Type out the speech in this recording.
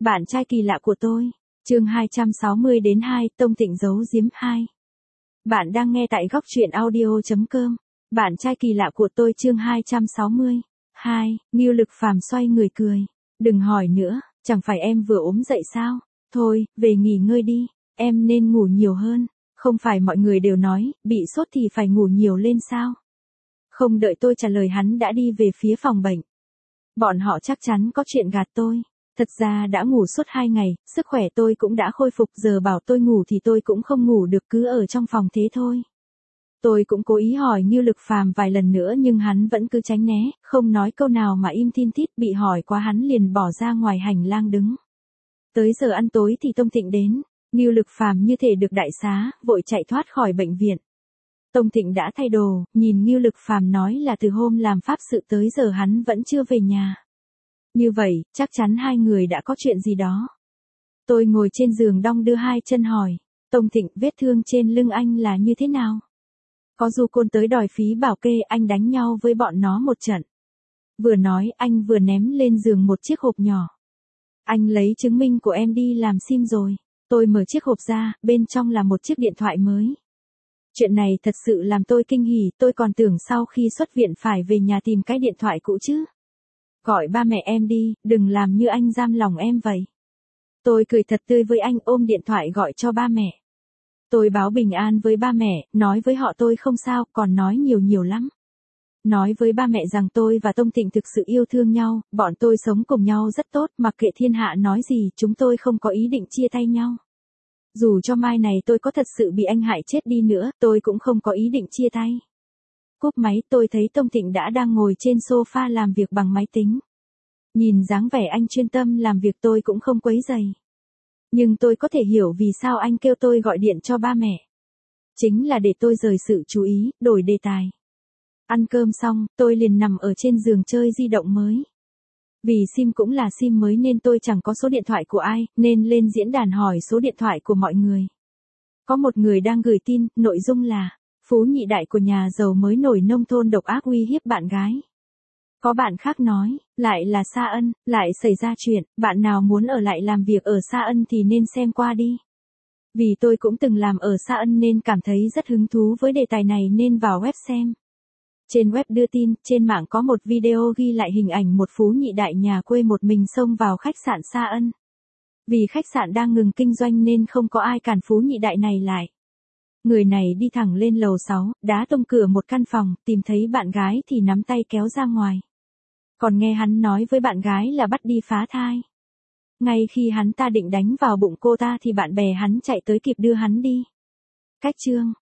Bạn trai kỳ lạ của tôi. Chương 260 đến 2, Tông Thịnh giấu giếm 2. Bạn đang nghe tại góc truyện audio.com. Bạn trai kỳ lạ của tôi chương 260. 2, Ngưu Lực Phàm xoay người cười. Đừng hỏi nữa, chẳng phải em vừa ốm dậy sao? Thôi, về nghỉ ngơi đi, em nên ngủ nhiều hơn. Không phải mọi người đều nói, bị sốt thì phải ngủ nhiều lên sao? Không đợi tôi trả lời hắn đã đi về phía phòng bệnh. Bọn họ chắc chắn có chuyện gạt tôi. Thật ra đã ngủ suốt 2 ngày, sức khỏe tôi cũng đã khôi phục, giờ bảo tôi ngủ thì tôi cũng không ngủ được, cứ ở trong phòng thế thôi. Tôi cũng cố ý hỏi Ngưu Lực Phàm vài lần nữa nhưng hắn vẫn cứ tránh né, không nói câu nào mà im thin thít, bị hỏi quá hắn liền bỏ ra ngoài hành lang đứng. Tới giờ ăn tối thì Tông Thịnh đến, Ngưu Lực Phàm như thể được đại xá, vội chạy thoát khỏi bệnh viện. Tông Thịnh đã thay đồ, nhìn Ngưu Lực Phàm nói là từ hôm làm pháp sự tới giờ hắn vẫn chưa về nhà. Như vậy, chắc chắn hai người đã có chuyện gì đó. Tôi ngồi trên giường đong đưa hai chân hỏi, Tông Thịnh, vết thương trên lưng anh là như thế nào? Có du côn tới đòi phí bảo kê, anh đánh nhau với bọn nó một trận. Vừa nói anh vừa ném lên giường một chiếc hộp nhỏ. Anh lấy chứng minh của em đi làm sim rồi. Tôi mở chiếc hộp ra, bên trong là một chiếc điện thoại mới. Chuyện này thật sự làm tôi kinh hỉ, tôi còn tưởng sau khi xuất viện phải về nhà tìm cái điện thoại cũ chứ. Gọi ba mẹ em đi, đừng làm như anh giam lòng em vậy. Tôi cười thật tươi với anh, ôm điện thoại gọi cho ba mẹ. Tôi báo bình an với ba mẹ, nói với họ tôi không sao, còn nói nhiều lắm. Nói với ba mẹ rằng tôi và Tông Thịnh thực sự yêu thương nhau, bọn tôi sống cùng nhau rất tốt, mặc kệ thiên hạ nói gì, chúng tôi không có ý định chia tay nhau. Dù cho mai này tôi có thật sự bị anh hại chết đi nữa, tôi cũng không có ý định chia tay. Cúp máy tôi thấy Tông Thịnh đã đang ngồi trên sofa làm việc bằng máy tính. Nhìn dáng vẻ anh chuyên tâm làm việc tôi cũng không quấy rầy. Nhưng tôi có thể hiểu vì sao anh kêu tôi gọi điện cho ba mẹ. Chính là để tôi rời sự chú ý, đổi đề tài. Ăn cơm xong, tôi liền nằm ở trên giường chơi di động mới. Vì sim cũng là sim mới nên tôi chẳng có số điện thoại của ai, nên lên diễn đàn hỏi số điện thoại của mọi người. Có một người đang gửi tin, nội dung là phú nhị đại của nhà giàu mới nổi nông thôn độc ác uy hiếp bạn gái. Có bạn khác nói, lại là Sa Ân, lại xảy ra chuyện, bạn nào muốn ở lại làm việc ở Sa Ân thì nên xem qua đi. Vì tôi cũng từng làm ở Sa Ân nên cảm thấy rất hứng thú với đề tài này nên vào web xem. Trên web đưa tin, trên mạng có một video ghi lại hình ảnh một phú nhị đại nhà quê một mình xông vào khách sạn Sa Ân. Vì khách sạn đang ngừng kinh doanh nên không có ai cản phú nhị đại này lại. Người này đi thẳng lên lầu 6, đá tung cửa một căn phòng, tìm thấy bạn gái thì nắm tay kéo ra ngoài. Còn nghe hắn nói với bạn gái là bắt đi phá thai. Ngay khi hắn ta định đánh vào bụng cô ta thì bạn bè hắn chạy tới kịp đưa hắn đi. Cách chương